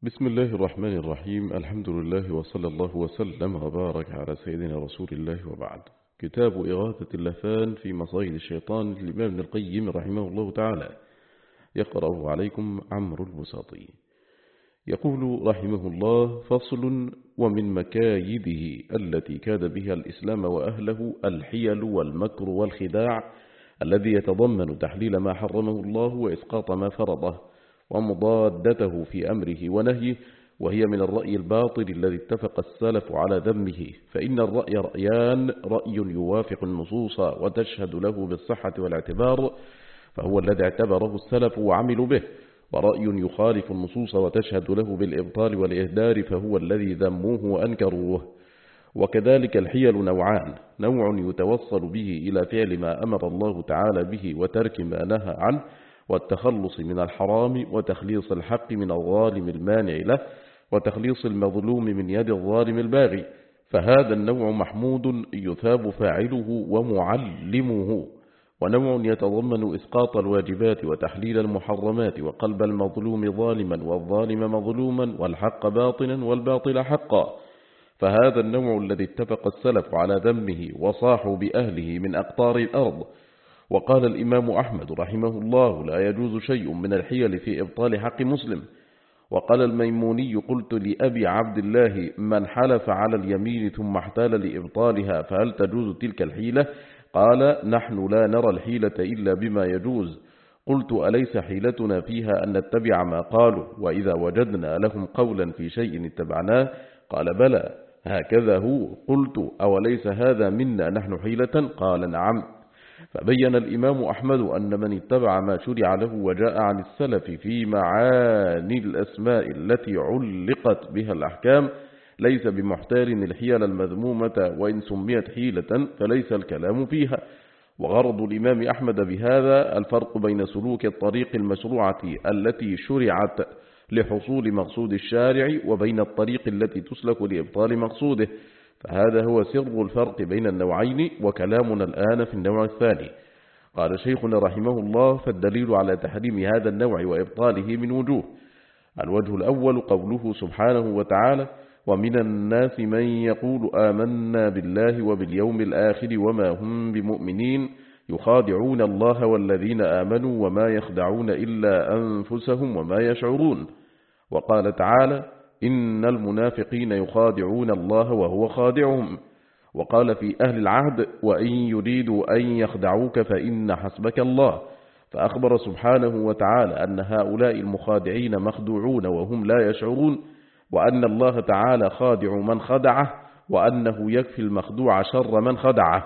بسم الله الرحمن الرحيم. الحمد لله وصلى الله وسلم وبارك على سيدنا رسول الله وبعد. كتاب إغاثة اللهفان في مصائد الشيطان للإمام ابن القيم رحمه الله تعالى، يقرأه عليكم عمرو البساطي. يقول رحمه الله: فصل: ومن مكايده التي كاد بها الإسلام وأهله الحيل والمكر والخداع الذي يتضمن تحليل ما حرمه الله وإسقاط ما فرضه ومضادته في أمره ونهيه، وهي من الرأي الباطل الذي اتفق السلف على ذمه. فإن الرأي رأيان: رأي يوافق النصوص وتشهد له بالصحة والاعتبار فهو الذي اعتبره السلف وعملوا به، ورأي يخالف النصوص وتشهد له بالإبطال والإهدار فهو الذي ذموه وأنكروه. وكذلك الحيل نوعان: نوع يتوصل به إلى فعل ما أمر الله تعالى به وترك ما نهى عنه، والتخلص من الحرام وتخليص الحق من الظالم المانع له، وتخليص المظلوم من يد الظالم الباغي، فهذا النوع محمود يثاب فاعله ومعلمه. ونوع يتضمن إسقاط الواجبات وتحليل المحرمات وقلب المظلوم ظالما والظالم مظلوما والحق باطنا والباطل حقا، فهذا النوع الذي اتفق السلف على ذمه وصاحوا بأهله من أقطار الأرض. وقال الإمام أحمد رحمه الله: لا يجوز شيء من الحيل في إبطال حق مسلم. وقال الميموني: قلت لأبي عبد الله: من حلف على اليمين ثم احتال لإبطالها فهل تجوز تلك الحيلة؟ قال: نحن لا نرى الحيلة إلا بما يجوز. قلت: أليس حيلتنا فيها أن نتبع ما قالوا، وإذا وجدنا لهم قولا في شيء اتبعناه؟ قال: بلى، هكذا هو. قلت: أوليس هذا منا نحن حيلة؟ قال: نعم. فبين الإمام أحمد أن من اتبع ما شرع له وجاء عن السلف في معاني الأسماء التي علقت بها الأحكام ليس بمحتال الحيل المذمومة، وإن سميت حيلة فليس الكلام فيها. وغرض الإمام أحمد بهذا الفرق بين سلوك الطريق المشروعة التي شرعت لحصول مقصود الشارع وبين الطريق التي تسلك لإبطال مقصوده، فهذا هو سر الفرق بين النوعين، وكلامنا الآن في النوع الثاني. قال شيخنا رحمه الله: فالدليل على تحريم هذا النوع وإبطاله من وجوه. الوجه الأول قوله سبحانه وتعالى: ومن الناس من يقول آمنا بالله وباليوم الآخر وما هم بمؤمنين يخادعون الله والذين آمنوا وما يخدعون إلا أنفسهم وما يشعرون. وقال تعالى: إن المنافقين يخادعون الله وهو خادعهم. وقال في أهل العهد: وإن يريدوا أن يخدعوك فإن حسبك الله. فأخبر سبحانه وتعالى أن هؤلاء المخادعين مخدوعون وهم لا يشعرون، وأن الله تعالى خادع من خدعه، وأنه يكفي المخدوع شر من خدعه.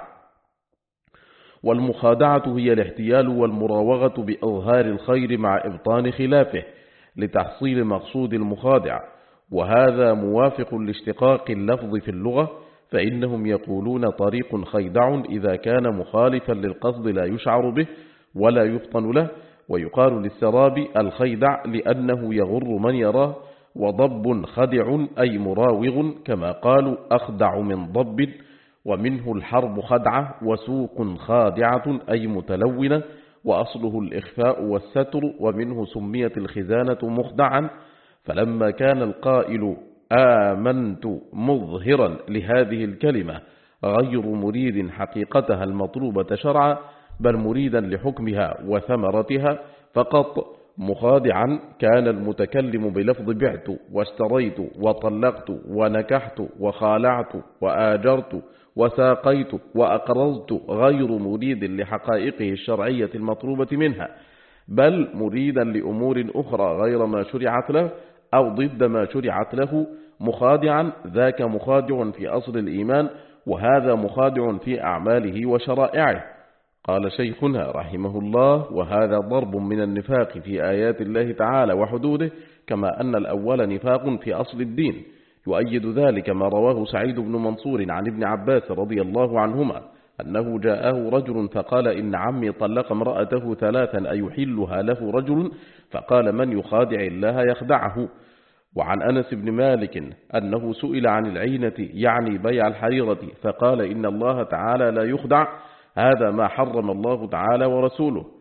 والمخادعة هي الاحتيال والمراوغة بإظهار الخير مع إبطان خلافه لتحصيل مقصود المخادع، وهذا موافق لاشتقاق اللفظ في اللغة، فإنهم يقولون طريق خيدع إذا كان مخالفا للقصد لا يشعر به ولا يفطن له. ويقال للسراب الخيدع لأنه يغر من يراه، وضب خدع أي مراوغ، كما قالوا أخدع من ضب. ومنه الحرب خدعة، وسوق خادعة أي متلونة، وأصله الإخفاء والستر، ومنه سميت الخزانة مخدعا. فلما كان القائل آمنت مظهرا لهذه الكلمة غير مريد حقيقتها المطلوبة شرعا، بل مريدا لحكمها وثمرتها فقط مخادعا، كان المتكلم بلفظ بعت واشتريت وطلقت ونكحت وخالعت وآجرت وساقيت وأقرضت غير مريد لحقائقه الشرعية المطلوبة منها، بل مريدا لأمور أخرى غير ما شرعت له أو ضد ما شرعت له. مخادعا ذاك مخادع في أصل الإيمان، وهذا مخادع في أعماله وشرائعه. قال شيخنا رحمه الله: وهذا ضرب من النفاق في آيات الله تعالى وحدوده، كما أن الأول نفاق في أصل الدين. يؤيد ذلك ما رواه سعيد بن منصور عن ابن عباس رضي الله عنهما أنه جاءه رجل فقال: إن عمي طلق امرأته ثلاثا أيحلها له رجل؟ فقال: من يخادع الله يخدعه. وعن أنس بن مالك أنه سئل عن العينة يعني بيع الحريرة فقال: إن الله تعالى لا يخدع، هذا ما حرم الله تعالى ورسوله.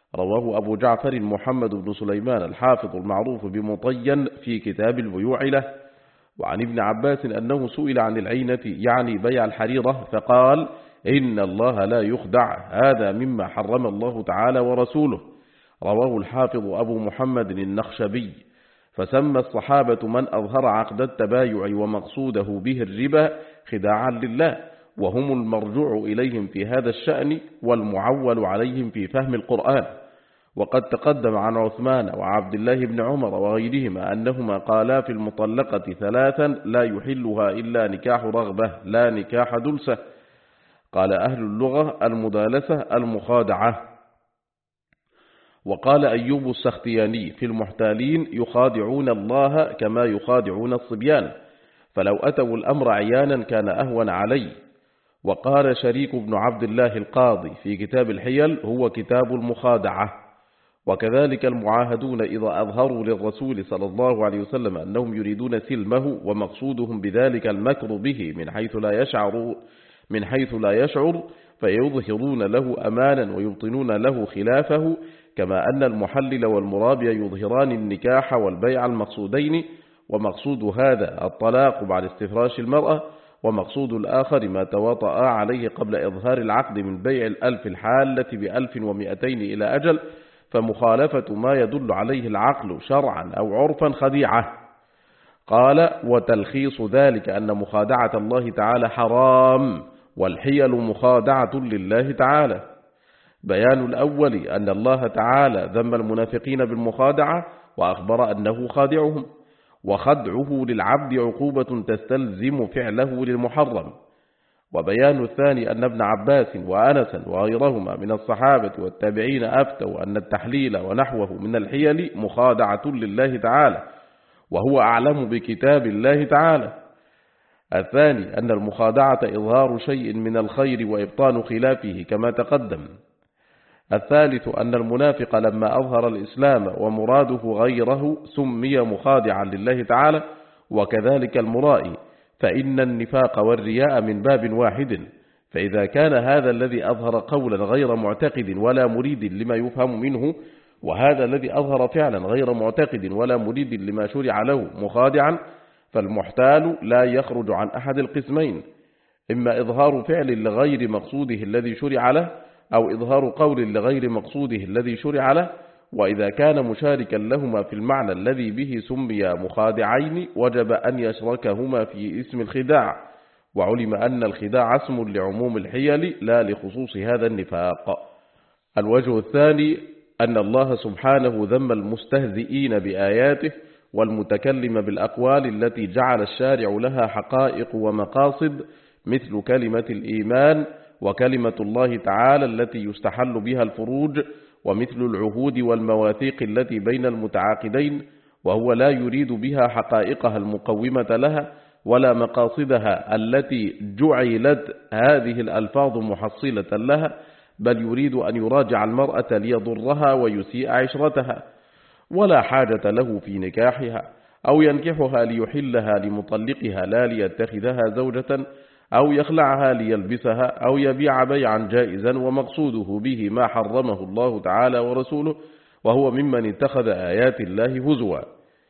رواه أبو جعفر محمد بن سليمان الحافظ المعروف بمطين في كتاب البيوع له. وعن ابن عباس أنه سئل عن العينة يعني بيع الحريرة فقال: إن الله لا يخدع، هذا مما حرم الله تعالى ورسوله. رواه الحافظ أبو محمد النخشبي. فسمى الصحابة من أظهر عقد التبايع ومقصوده به الربا خداعا لله، وهم المرجوع إليهم في هذا الشأن والمعول عليهم في فهم القرآن. وقد تقدم عن عثمان وعبد الله بن عمر وغيرهما أنهما قالا في المطلقة 3 لا يحلها إلا نكاح رغبة لا نكاح دلسة. قال أهل اللغة: المدالسة المخادعة. وقال أيوب السختياني في المحتالين: يخادعون الله كما يخادعون الصبيان، فلو أتوا الأمر عيانا كان أهون علي. وقال شريك بن عبد الله القاضي في كتاب الحيل: هو كتاب المخادعة. وكذلك المعاهدون إذا أظهروا للرسول صلى الله عليه وسلم أنهم يريدون سلمه ومقصودهم بذلك المكر به من حيث لا يشعر فيظهرون له أمانا ويبطنون له خلافه، كما أن المحلل والمرابي يظهران النكاح والبيع المقصودين، ومقصود هذا الطلاق بعد استفراش المرأة، ومقصود الآخر ما تواطأ عليه قبل إظهار العقد من بيع 1000 الحالة ب1200 إلى أجل، فمخالفة ما يدل عليه العقل شرعا أو عرفا خديعة. قال: وتلخيص ذلك أن مخادعة الله تعالى حرام، والحيل مخادعة لله تعالى. بيان الأول أن الله تعالى ذم المنافقين بالمخادعة وأخبر أنه خادعهم، وخدعه للعبد عقوبة تستلزم فعله للمحرم. وبيان الثاني أن ابن عباس وأنسا وغيرهما من الصحابة والتابعين أفتوا أن التحليل ونحوه من الحيل مخادعة لله تعالى، وهو أعلم بكتاب الله تعالى. الثاني أن المخادعة إظهار شيء من الخير وإبطان خلافه كما تقدم. الثالث أن المنافق لما أظهر الإسلام ومراده غيره سمي مخادعا لله تعالى، وكذلك المرائي، فإن النفاق والرياء من باب واحد. فإذا كان هذا الذي أظهر قولا غير معتقد ولا مريد لما يفهم منه، وهذا الذي أظهر فعلا غير معتقد ولا مريد لما شرع له مخادعا، فالمحتال لا يخرج عن أحد القسمين: إما إظهار فعل لغير مقصوده الذي شرع له، أو إظهار قول لغير مقصوده الذي شرع له. وإذا كان مشاركا لهما في المعنى الذي به سمي مخادعين وجب أن يشركهما في اسم الخداع، وعلم أن الخداع اسم لعموم الحيل لا لخصوص هذا النفاق. الوجه الثاني أن الله سبحانه ذم المستهزئين بآياته والمتكلم بالأقوال التي جعل الشارع لها حقائق ومقاصد، مثل كلمة الإيمان وكلمة الله تعالى التي يستحل بها الفروج، ومثل العهود والمواثيق التي بين المتعاقدين، وهو لا يريد بها حقائقها المقومة لها ولا مقاصدها التي جعلت هذه الألفاظ محصلة لها، بل يريد أن يراجع المرأة ليضرها ويسيء عشرتها، ولا حاجة له في نكاحها، أو ينكحها ليحلها لمطلقها لا ليتخذها زوجة، أو يخلعها ليلبسها، أو يبيع بيعا جائزا ومقصوده به ما حرمه الله تعالى ورسوله، وهو ممن اتخذ آيات الله هزوا.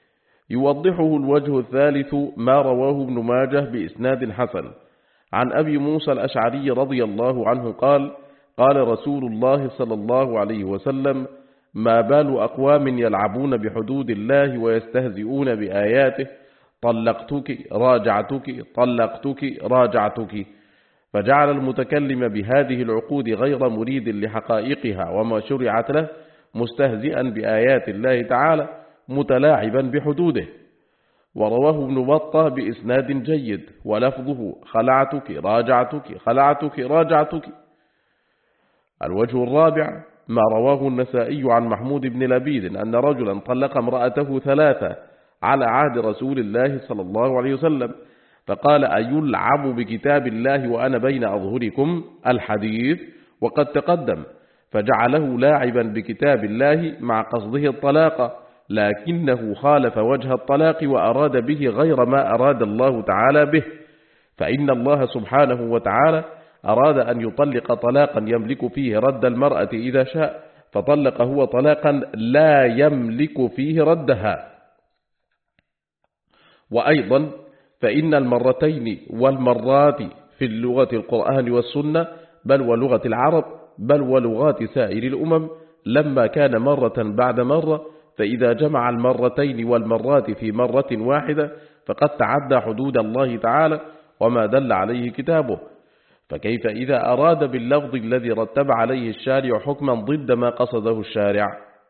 يوضحه الوجه الثالث ما رواه ابن ماجه بإسناد حسن عن أبي موسى الأشعري رضي الله عنه قال: قال رسول الله صلى الله عليه وسلم: ما بال أقوام يلعبون بحدود الله ويستهزئون بآياته، طلقتك راجعتك طلقتك راجعتك. فجعل المتكلم بهذه العقود غير مريد لحقائقها وما شرعت له، مستهزئا بآيات الله تعالى، متلاعبا بحدوده. ورواه ابن بطة بإسناد جيد ولفظه: خلعتك راجعتك خلعتك راجعتك. الوجه الرابع ما رواه النسائي عن محمود بن لبيد أن رجلا طلق امرأته 3 على عهد رسول الله صلى الله عليه وسلم، فقال: أيلعب بكتاب الله وأنا بين أظهركم؟ الحديث وقد تقدم. فجعله لاعبا بكتاب الله مع قصده الطلاق، لكنه خالف وجه الطلاق وأراد به غير ما أراد الله تعالى به، فإن الله سبحانه وتعالى أراد أن يطلق طلاقا يملك فيه رد المرأة إذا شاء، فطلق هو طلاقا لا يملك فيه ردها. وأيضا فإن المرتين والمرات في اللغة القرآن والسنة بل ولغة العرب بل ولغات سائر الأمم لما كان مرة بعد مرة، فإذا جمع المرتين والمرات في مرة واحدة فقد تعدى حدود الله تعالى وما دل عليه كتابه. فكيف إذا أراد باللفظ الذي رتب عليه الشارع حكما ضد ما قصده الشارع؟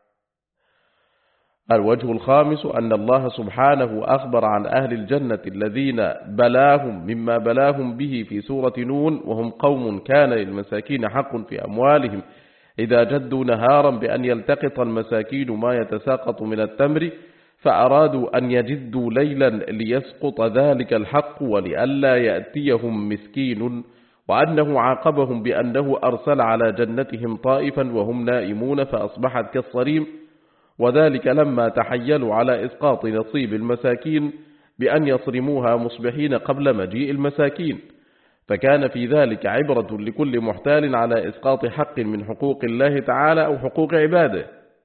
الوجه الخامس أن الله سبحانه أخبر عن أهل الجنة الذين بلاهم مما بلاهم به في سورة نون، وهم قوم كان للمساكين حق في أموالهم إذا جدوا نهارا بأن يلتقط المساكين ما يتساقط من التمر، فأرادوا أن يجدوا ليلا ليسقط ذلك الحق ولئلا يأتيهم مسكين، وأنه عاقبهم بأنه أرسل على جنتهم طائفا وهم نائمون فأصبحت كالصريم، وذلك لما تحيلوا على إسقاط نصيب المساكين بأن يصرموها مصبحين قبل مجيء المساكين، فكان في ذلك عبرة لكل محتال على إسقاط حق من حقوق الله تعالى أو حقوق عباده.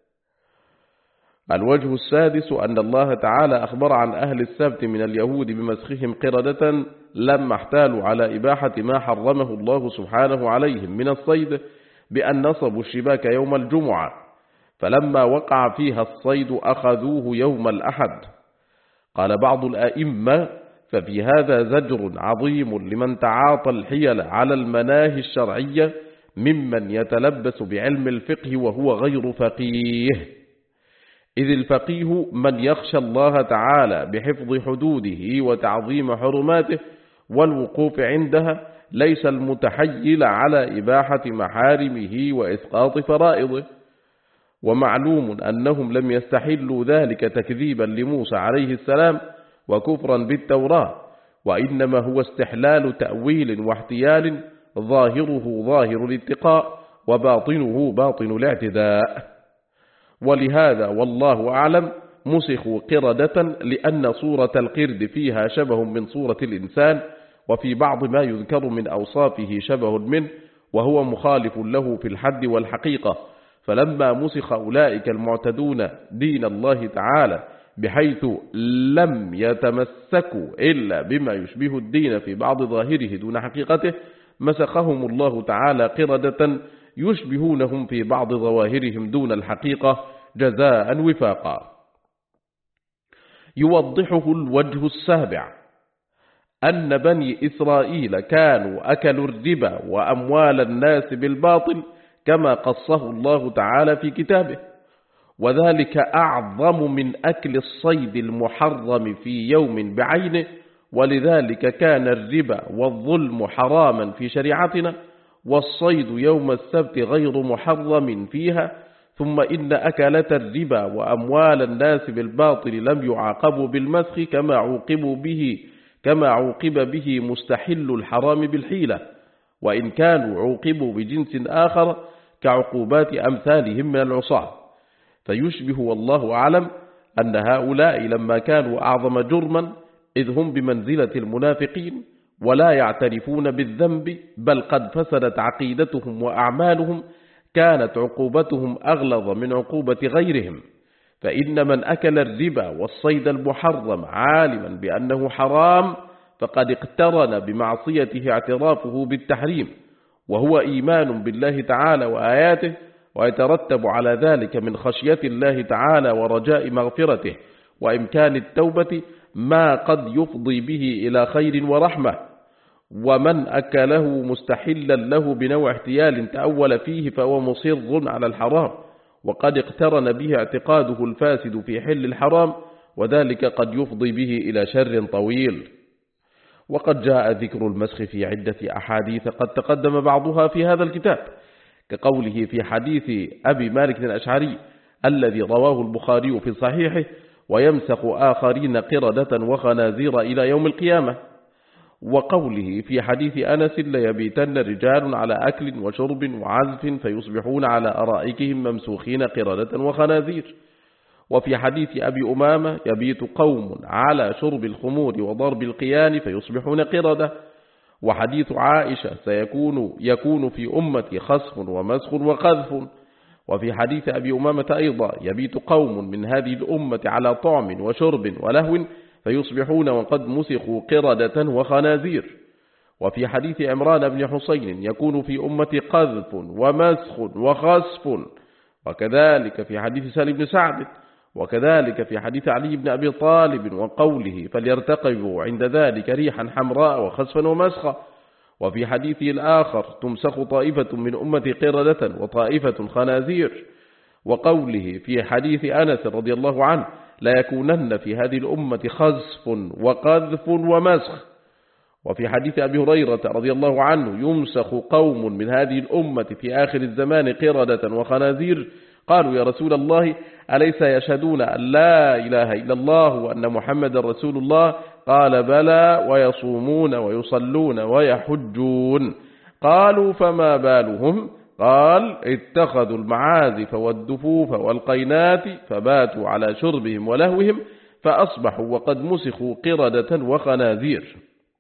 الوجه السادس أن الله تعالى أخبر عن أهل السبت من اليهود بمسخهم قردة لما احتالوا على إباحة ما حرمه الله سبحانه عليهم من الصيد بأن نصبوا الشباك يوم الجمعة، فلما وقع فيها الصيد أخذوه يوم الأحد. قال بعض الأئمة: ففي هذا زجر عظيم لمن تعاطى الحيل على المناهي الشرعية ممن يتلبس بعلم الفقه وهو غير فقيه، إذ الفقيه من يخشى الله تعالى بحفظ حدوده وتعظيم حرماته والوقوف عندها، ليس المتحيل على إباحة محارمه وإسقاط فرائضه. ومعلوم أنهم لم يستحلوا ذلك تكذيبا لموسى عليه السلام وكفرا بالتوراة، وإنما هو استحلال تأويل واحتيال ظاهره ظاهر الاتقاء وباطنه باطن الاعتداء. ولهذا والله أعلم مسخوا قردة لأن صورة القرد فيها شبه من صورة الإنسان، وفي بعض ما يذكر من أوصافه شبه منه، وهو مخالف له في الحد والحقيقة. فلما مسخ أولئك المعتدون دين الله تعالى بحيث لم يتمسكوا إلا بما يشبه الدين في بعض ظاهره دون حقيقته، مسخهم الله تعالى قردة يشبهونهم في بعض ظواهرهم دون الحقيقة جزاء وفاقا. يوضحه الوجه السابع أن بني إسرائيل كانوا أكلوا الربا وأموال الناس بالباطل كما قصه الله تعالى في كتابه، وذلك أعظم من أكل الصيد المحرم في يوم بعينه، ولذلك كان الربا والظلم حراما في شريعتنا، والصيد يوم السبت غير محرم فيها. ثم إن أكلة الربا وأموال الناس بالباطل لم يعاقبوا بالمسخ كما عوقب به مستحل الحرام بالحيلة، وإن كانوا عوقبوا بجنس آخر كعقوبات أمثالهم من العصاة. فيشبه والله أعلم أن هؤلاء لما كانوا أعظم جرما إذ هم بمنزلة المنافقين ولا يعترفون بالذنب بل قد فسدت عقيدتهم وأعمالهم، كانت عقوبتهم أغلظ من عقوبة غيرهم. فإن من أكل الربا والصيد المحرم عالما بأنه حرام فقد اقترن بمعصيته اعترافه بالتحريم، وهو إيمان بالله تعالى وآياته، ويترتب على ذلك من خشية الله تعالى ورجاء مغفرته وإمكان التوبة ما قد يفضي به إلى خير ورحمة. ومن أكله مستحلا له بنوع احتيال تأول فيه فهو مصر على الحرام، وقد اقترن به اعتقاده الفاسد في حل الحرام، وذلك قد يفضي به إلى شر طويل. وقد جاء ذكر المسخ في عدة أحاديث قد تقدم بعضها في هذا الكتاب، كقوله في حديث أبي مالك الأشعري الذي رواه البخاري في صحيحه: ويمسخ آخرين قردة وخنازير إلى يوم القيامة. وقوله في حديث أنس: ليبيتن رجال على أكل وشرب وعزف فيصبحون على أرائكهم ممسوخين قردة وخنازير. وفي حديث أبي أمامة: يبيت قوم على شرب الخمور وضرب القيان فيصبحون قردة. وحديث عائشة: يكون في أمتي خسف ومسخ وقذف. وفي حديث أبي أمامة أيضا يبيت قوم من هذه الأمة على طعم وشرب ولهو فيصبحون وقد مسخوا قردة وخنازير. وفي حديث عمران بن حسين يكون في أمة قذف ومسخ وخسف. وكذلك في حديث سالم بن سعد، وكذلك في حديث علي بن أبي طالب وقوله فليرتقبوا عند ذلك ريحا حمراء وخسفا ومسخا. وفي حديثه الآخر تمسخ طائفة من أمة قردة وطائفة خنازير. وقوله في حديث أنس رضي الله عنه لا يكونن في هذه الأمة خسف وقذف ومسخ. وفي حديث أبي هريرة رضي الله عنه يمسخ قوم من هذه الأمة في آخر الزمان قردة وخنازير. قالوا يا رسول الله أليس يشهدون أن لا إله إلا الله وأن محمد رسول الله؟ قال بلى، ويصومون ويصلون ويحجون. قالوا فما بالهم؟ قال اتخذوا المعازف والدفوف والقينات فباتوا على شربهم ولهوهم فأصبحوا وقد مسخوا قردة وخنازير.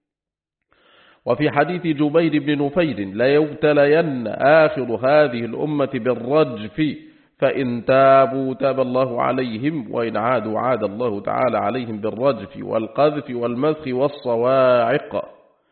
وفي حديث جبير بن نفير لا يبتلين آخر هذه الأمة بالرجف فإن تابوا تاب الله عليهم وإن عادوا عاد الله تعالى عليهم بالرجف والقذف والمسخ والصواعق.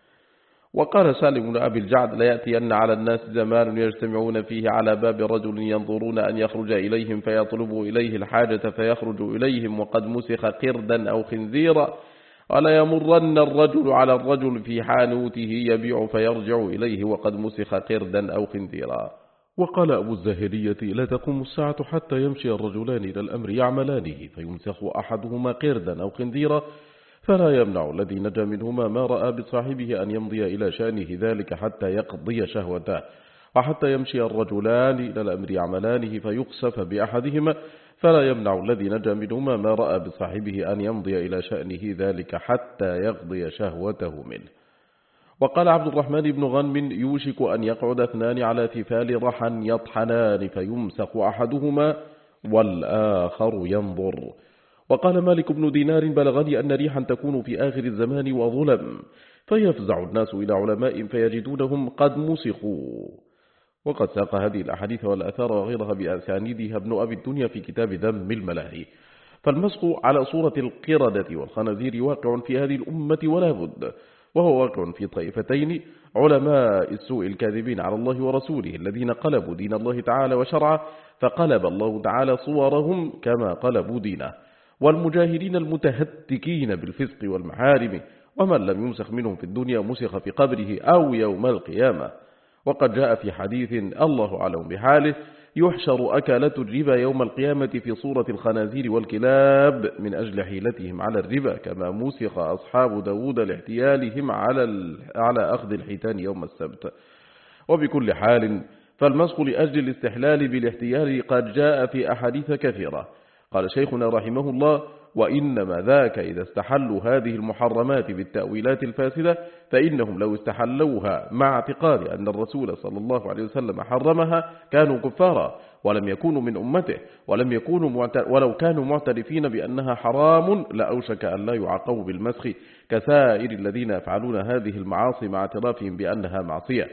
وقال سالم بن أبي الجعد لا يأتين على الناس زمان يجتمعون فيه على باب رجل ينظرون أن يخرج إليهم فيطلبوا إليه الحاجة فيخرج إليهم وقد مسخ قردا أو خنزيرا، ولا يمرن الرجل على الرجل في حانوته يبيع فيرجع إليه وقد مسخ قردا أو خنزيرا. وقال أبو الزاهرية لا تقوم الساعة حتى يمشي الرجلان إلى الأمر يعملانه فيمسخ أحدهما قردا أو خنزيرا، فلا يمنع الذي نجا منهما ما رأى بصاحبه أن يمضي إلى شأنه ذلك حتى يقضي شهوته، وحتى يمشي الرجلان إلى الأمر يعملانه فيقصف بأحدهما، فلا يمنع الذي نجا منهما ما رأى بصاحبه أن يمضي إلى شأنه ذلك حتى يقضي شهوته منه. وقال عبد الرحمن بن غنم يوشك أن يقعد اثنان على تفال رحا يطحنان فيمسخ أحدهما والآخر ينظر. وقال مالك بن دينار بلغني أن ريحا تكون في آخر الزمان وظلم فيفزع الناس إلى علماء فيجدونهم قد مسخوا. وقد ساق هذه الأحاديث والأثار وغيرها بأسانيدها ابن أبي الدنيا في كتاب ذم الملاهي. فالمسخ على صورة القردة والخنازير واقع في هذه الأمة ولا بد، وهو واقع في طائفتين: علماء السوء الكاذبين على الله ورسوله الذين قلبوا دين الله تعالى وشرعه فقلب الله تعالى صورهم كما قلبوا دينه، والمجاهدين المتهتكين بالفسق والمحارم، ومن لم يمسخ منهم في الدنيا مسخ في قبره أو يوم القيامة. وقد جاء في حديث الله أعلم بحاله يحشر أكلة الربا يوم القيامة في صورة الخنازير والكلاب من أجل حيلتهم على الربا، كما مسخ أصحاب داود لاحتيالهم على أخذ الحيتان يوم السبت. وبكل حال فالمسخ لأجل الاستحلال بالاحتيال قد جاء في أحاديث كثيرة. قال شيخنا رحمه الله: وإنما ذاك إذا استحلوا هذه المحرمات بالتأويلات الفاسدة، فإنهم لو استحلوها مع اعتقاد أن الرسول صلى الله عليه وسلم حرمها كانوا كفارا ولم يكونوا من أمته، ولو كانوا معترفين بأنها حرام لأوشك أن لا يعاقبوا بالمسخ كسائر الذين يفعلون هذه المعاصي مع اعترافهم بأنها معصية.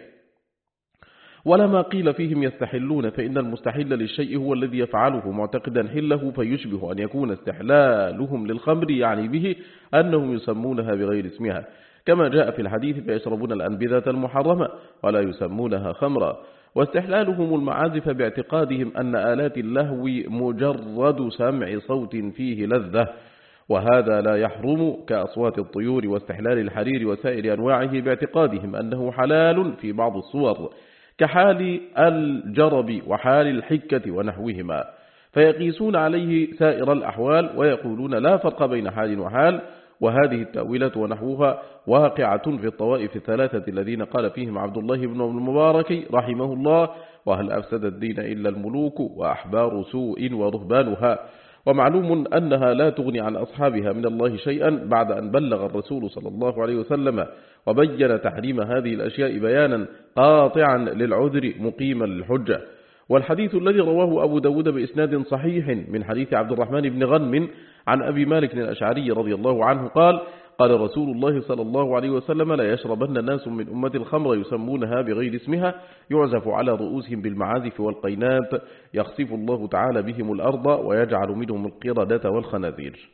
ولما قيل فيهم يستحلون، فإن المستحل للشيء هو الذي يفعله معتقدا حله، فيشبه أن يكون استحلالهم للخمر يعني به أنهم يسمونها بغير اسمها، كما جاء في الحديث: فيشربون الأنبذة المحرمة ولا يسمونها خمرا. واستحلالهم المعازف باعتقادهم أن آلات اللهو مجرد سمع صوت فيه لذة، وهذا لا يحرم كأصوات الطيور، واستحلال الحرير وسائر أنواعه باعتقادهم أنه حلال في بعض الصور كحال الجرب وحال الحكة ونحوهما، فيقيسون عليه سائر الأحوال ويقولون لا فرق بين حال وحال. وهذه التأويلات ونحوها واقعة في الطوائف الثلاثة الذين قال فيهم عبد الله بن المبارك رحمه الله: وهل أفسد الدين إلا الملوك وأحبار سوء ورهبانها. ومعلوم أنها لا تغني عن أصحابها من الله شيئا بعد أن بلغ الرسول صلى الله عليه وسلم وبين تحريم هذه الأشياء بيانا قاطعا للعذر مقيما للحجة. والحديث الذي رواه أبو داود بإسناد صحيح من حديث عبد الرحمن بن غنم عن أبي مالك الأشعري رضي الله عنه قال: قال رسول الله صلى الله عليه وسلم: لا يشربن ناس من أمة الخمر يسمونها بغير اسمها يعزف على رؤوسهم بالمعازف والقينات يخسف الله تعالى بهم الأرض ويجعل منهم القردة والخنازير.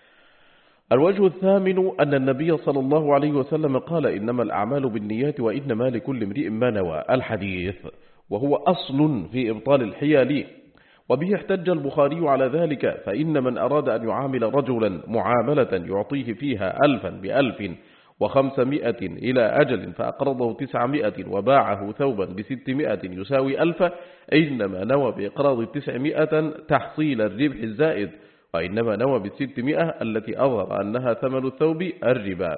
الوجه الثامن أن النبي صلى الله عليه وسلم قال: إنما الأعمال بالنيات وإنما لكل امرئ ما نوى، الحديث، وهو أصل في إبطال الحيل. وبه احتج البخاري على ذلك، فإن من أراد أن يعامل رجلا معاملة يعطيه فيها 1000 ب1500 إلى أجل فأقرضه 900 وباعه ثوبا ب600 يساوي 1000، إنما نوى بإقراض 900 تحصيل الربح الزائد، وإنما نوى ب600 التي أظهر أنها ثمن الثوب الربا.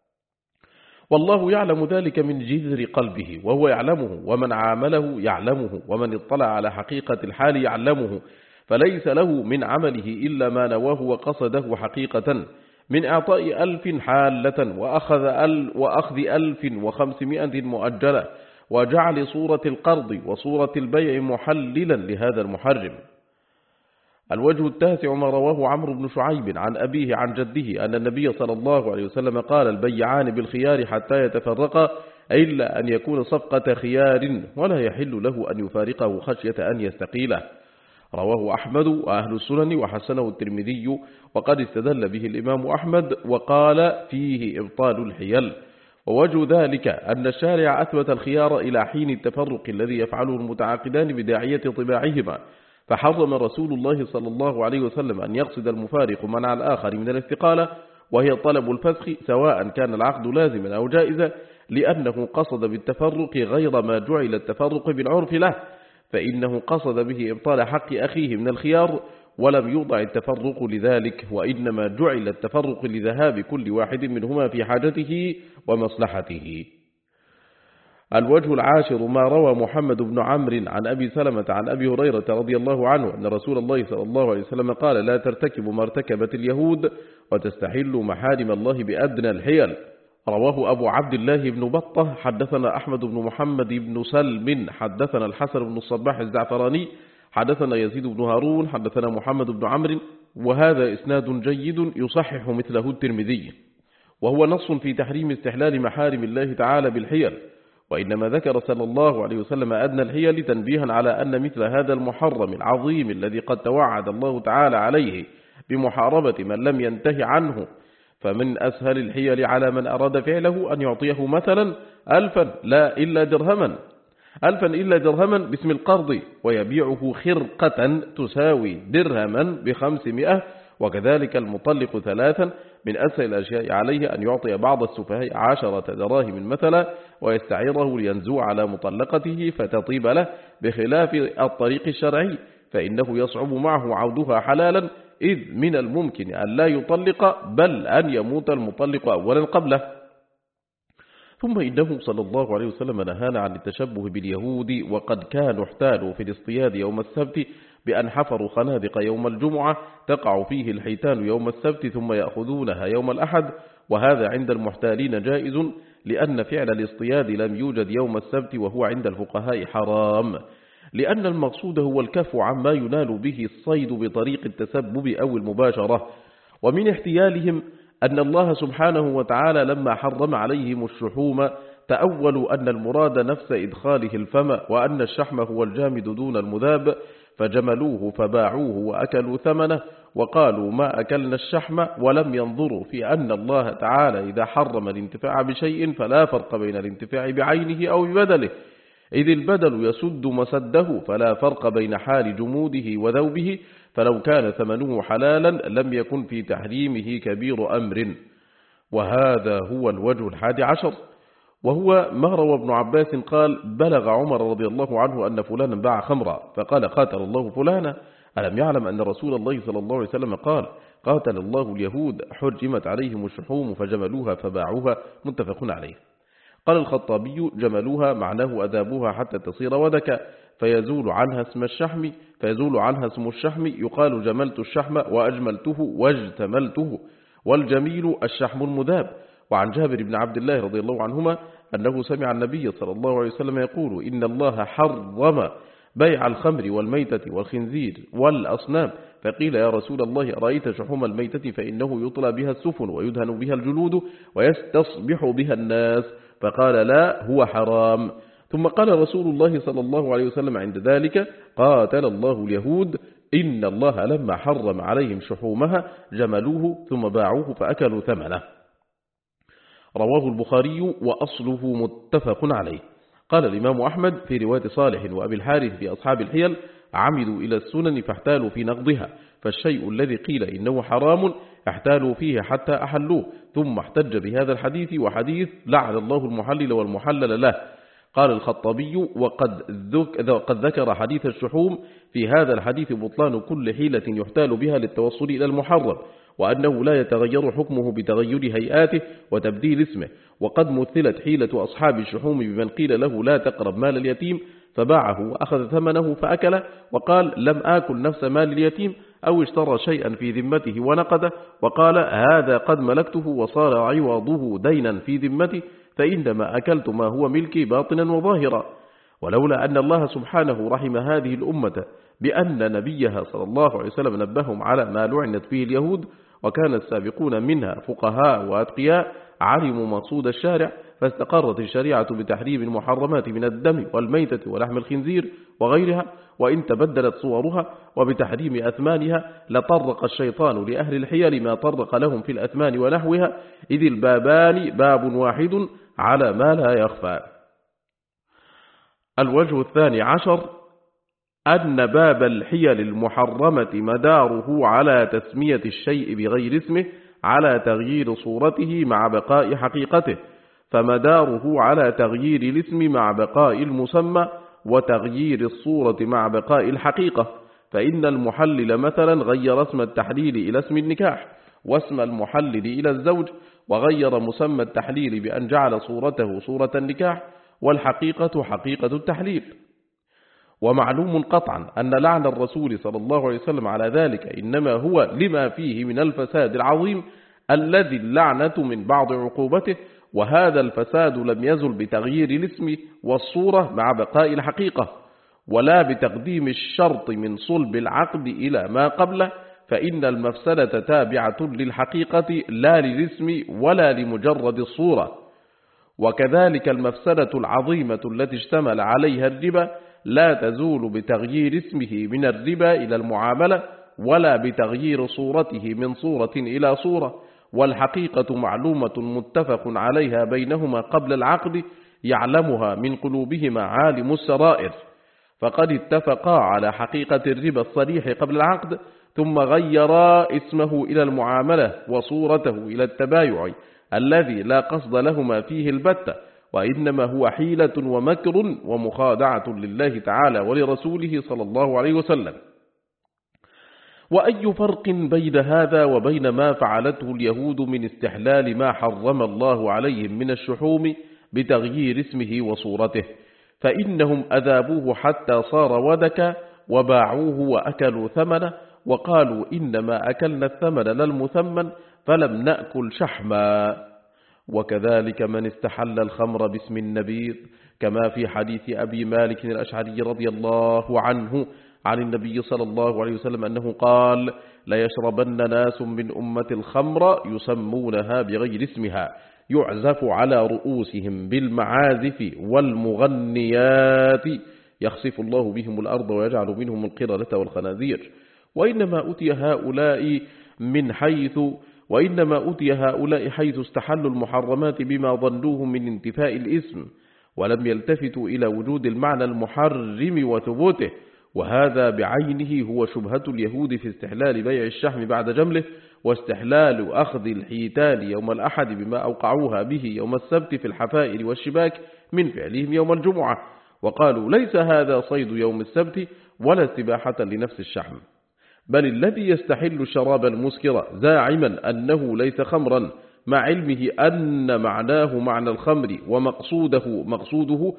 والله يعلم ذلك من جذر قلبه، وهو يعلمه، ومن عامله يعلمه، ومن اطلع على حقيقة الحال يعلمه، فليس له من عمله إلا ما نواه وقصده حقيقة، من إعطاء 1000 حالة وأخذ 1500 مؤجلة، وجعل صورة القرض وصورة البيع محللا لهذا المحرم. الوجه التاسع ما رواه عمرو بن شعيب عن أبيه عن جده أن النبي صلى الله عليه وسلم قال: البيعان بالخيار حتى يتفرقا إلا أن يكون صفقة خيار، ولا يحل له أن يفارقه خشية أن يستقيله. رواه أحمد وأهل السنن وحسنه الترمذي، وقد استدل به الإمام أحمد وقال فيه إبطال الحيل. ووجه ذلك أن الشارع أثبت الخيار إلى حين التفرق الذي يفعله المتعاقدان بداعية طباعهما، فحرم رسول الله صلى الله عليه وسلم أن يقصد المفارق منع الآخر من الاستقالة، وهي طلب الفسخ سواء كان العقد لازما أو جائزا، لأنه قصد بالتفرق غير ما جعل التفرق بالعرف له، فإنه قصد به إبطال حق أخيه من الخيار، ولم يوضع التفرق لذلك، وإنما جعل التفرق لذهاب كل واحد منهما في حاجته ومصلحته. الوجه العاشر ما روى محمد بن عمرو عن أبي سلمة عن أبي هريرة رضي الله عنه أن رسول الله صلى الله عليه وسلم قال: لا ترتكبوا ما ارتكبت اليهود وتستحلوا محارم الله بأدنى الحيل. رواه أبو عبد الله بن بطة حدثنا أحمد بن محمد بن سلم حدثنا الحسن بن الصباح الزعفراني حدثنا يزيد بن هارون حدثنا محمد بن عمرو، وهذا إسناد جيد يصحح مثله الترمذي، وهو نص في تحريم استحلال محارم الله تعالى بالحيل. وإنما ذكر صلى الله عليه وسلم أدنى الحيل تنبيها على أن مثل هذا المحرم العظيم الذي قد توعد الله تعالى عليه بمحاربة من لم ينتهي عنه، فمن أسهل الحيل على من أراد فعله أن يعطيه مثلا 1000 إلا درهما باسم القرض، ويبيعه خرقة تساوي درهما ب500. وكذلك المطلق 3 من أسهل الأشياء عليه أن يعطي بعض السفهاء 10 دراهم مثلا ويستعيره لينزو على مطلقته فتطيب له، بخلاف الطريق الشرعي، فإنه يصعب معه عودها حلالا، إذ من الممكن أن لا يطلق، بل أن يموت المطلق أولا قبله. ثم إنه صلى الله عليه وسلم نهانا عن التشبه باليهود، وقد كانوا احتالوا في الاصطياد يوم السبت بأن حفروا خنادق يوم الجمعة تقع فيه الحيتان يوم السبت ثم يأخذونها يوم الأحد، وهذا عند المحتالين جائز، لأن فعل الاصطياد لم يوجد يوم السبت، وهو عند الفقهاء حرام، لأن المقصود هو الكف عما ينال به الصيد بطريق التسبب أو المباشرة. ومن احتيالهم أن الله سبحانه وتعالى لما حرم عليهم الشحوم تأولوا أن المراد نفس إدخاله الفم، وأن الشحم هو الجامد دون المذاب، فجملوه فباعوه وأكلوا ثمنه، وقالوا ما أكلنا الشحم، ولم ينظروا في أن الله تعالى إذا حرم الانتفاع بشيء فلا فرق بين الانتفاع بعينه أو ببدله، إذ البدل يسد مسده، فلا فرق بين حال جموده وذوبه، فلو كان ثمنه حلالا لم يكن في تحريمه كبير أمر. وهذا هو الوجه 11، وهو ما روى ابن عباس قال: بلغ عمر رضي الله عنه أن فلانا باع خمرا، فقال: قاتل الله فلانا، ألم يعلم أن رسول الله صلى الله عليه وسلم قال: قاتل الله اليهود حرمت عليهم الشحوم فجملوها فباعوها، متفق عليه. قال الخطابي: جملوها معناه أذابوها حتى تصير ودكا، فيزول عنها اسم الشحم، يقال جملت الشحم وأجملته واجتملته، والجميل الشحم المذاب. وعن جابر بن عبد الله رضي الله عنهما أنه سمع النبي صلى الله عليه وسلم يقول: إن الله حرم بيع الخمر والميتة والخنزير والأصنام. فقيل يا رسول الله رأيت شحوم الميتة فإنه يطلى بها السفن ويدهن بها الجلود ويستصبح بها الناس. فقال لا هو حرام. ثم قال رسول الله صلى الله عليه وسلم عند ذلك قاتل الله اليهود إن الله لما حرم عليهم شحومها جملوه ثم باعوه فأكلوا ثمنه. رواه البخاري وأصله متفق عليه. قال الإمام أحمد في رواية صالح وأبي الحارث في أصحاب الحيل عمدوا إلى السنن فاحتالوا في نقضها، فالشيء الذي قيل إنه حرام احتالوا فيه حتى أحلوه، ثم احتج بهذا الحديث وحديث لعن الله المحلل والمحلل له. قال الخطبي وقد ذكر حديث الشحوم في هذا الحديث بطلان كل حيلة يحتال بها للتوصل إلى المحرم، وأنه لا يتغير حكمه بتغير هيئاته وتبديل اسمه. وقد مثلت حيلة أصحاب الشحوم بمن قيل له لا تقرب مال اليتيم فباعه وأخذ ثمنه فأكله وقال لم آكل نفس مال اليتيم، أو اشترى شيئا في ذمته ونقده وقال هذا قد ملكته وصار عوضه دينا في ذمتي، فإنما أكلت ما هو ملكي باطنا وظاهرا. ولولا أن الله سبحانه رحم هذه الأمة بأن نبيها صلى الله عليه وسلم نبههم على ما لعنت فيه اليهود، وكان السابقون منها فقهاء وأتقياء علموا مقصود الشارع، فاستقرت الشريعة بتحريم المحرمات من الدم والميتة ولحم الخنزير وغيرها، وإن تبدلت صورها، وبتحريم أثمانها لطرق الشيطان لأهل الحيل ما طرق لهم في الأثمان ونحوها، إذ البابان باب واحد على ما لا يخفى. الوجه الثاني عشر أن باب الحيل المحرمة مداره على تسمية الشيء بغير اسمه على تغيير صورته مع بقاء حقيقته، فمداره على تغيير الاسم مع بقاء المسمى وتغيير الصورة مع بقاء الحقيقة. فإن المحلل مثلا غير اسم التحليل إلى اسم النكاح، واسم المحلل إلى الزوج، وغير مسمى التحليل بأن جعل صورته صورة النكاح، والحقيقة حقيقة التحليل. ومعلوم قطعا أن لعن الرسول صلى الله عليه وسلم على ذلك إنما هو لما فيه من الفساد العظيم الذي اللعنة من بعض عقوبته، وهذا الفساد لم يزل بتغيير الاسم والصورة مع بقاء الحقيقة، ولا بتقديم الشرط من صلب العقد إلى ما قبله، فإن المفسدة تابعة للحقيقة لا للاسم ولا لمجرد الصورة. وكذلك المفسدة العظيمة التي اشتمل عليها الربا لا تزول بتغيير اسمه من الربا إلى المعاملة، ولا بتغيير صورته من صورة إلى صورة، والحقيقة معلومة متفق عليها بينهما قبل العقد يعلمها من قلوبهما عالم السرائر، فقد اتفقا على حقيقة الربا الصريح قبل العقد، ثم غيرا اسمه إلى المعاملة وصورته إلى التبايع الذي لا قصد لهما فيه البتة، وإنما هو حيلة ومكر ومخادعة لله تعالى ولرسوله صلى الله عليه وسلم. وأي فرق بين هذا وبين ما فعلته اليهود من استحلال ما حرم الله عليهم من الشحوم بتغيير اسمه وصورته؟ فإنهم أذابوه حتى صار ودكا وباعوه وأكلوا ثمنه، وقالوا إنما أكلنا الثمن لا المثمن فلم نأكل شحما. وكذلك من استحل الخمر باسم النبيذ، كما في حديث أبي مالك الأشعري رضي الله عنه عن النبي صلى الله عليه وسلم أنه قال: لا يشربن ناس من أمة الخمر يسمونها بغير اسمها يعزف على رؤوسهم بالمعازف والمغنيات يخسف الله بهم الأرض ويجعل منهم القردة والخنازير. وإنما أتي هؤلاء حيث استحلوا المحرمات بما ظنوه من انتفاء الاسم، ولم يلتفتوا إلى وجود المعنى المحرم وثبوته، وهذا بعينه هو شبهة اليهود في استحلال بيع الشحم بعد جمله، واستحلال أخذ الحيتان يوم الأحد بما أوقعوها به يوم السبت في الحفائر والشباك من فعلهم يوم الجمعة، وقالوا ليس هذا صيد يوم السبت ولا استباحة لنفس الشحم، بل الذي يستحل الشراب المسكر زاعما أنه ليس خمرا مع علمه أن معناه معنى الخمر ومقصوده مقصوده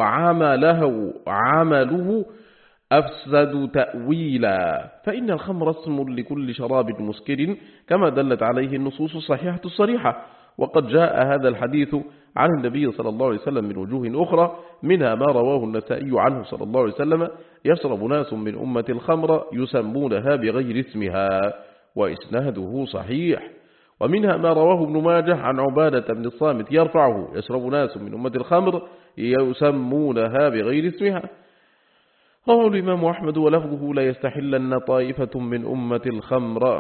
وعمله أفسد تأويلا، فإن الخمر اسم لكل شراب مسكر كما دلت عليه النصوص الصحيحة الصريحة، وقد جاء هذا الحديث عن النبي صلى الله عليه وسلم من وجوه أخرى، منها ما رواه النسائي عنه صلى الله عليه وسلم: يشرب ناس من أمة الخمر يسمونها بغير اسمها، وإسناده صحيح. ومنها ما رواه ابن ماجه عن عبادة بن الصامت يرفعه: يشرب ناس من أمة الخمر يسمونها بغير اسمها. رواه الإمام أحمد ولفظه: لا يستحلن طائفة من أمة الخمر.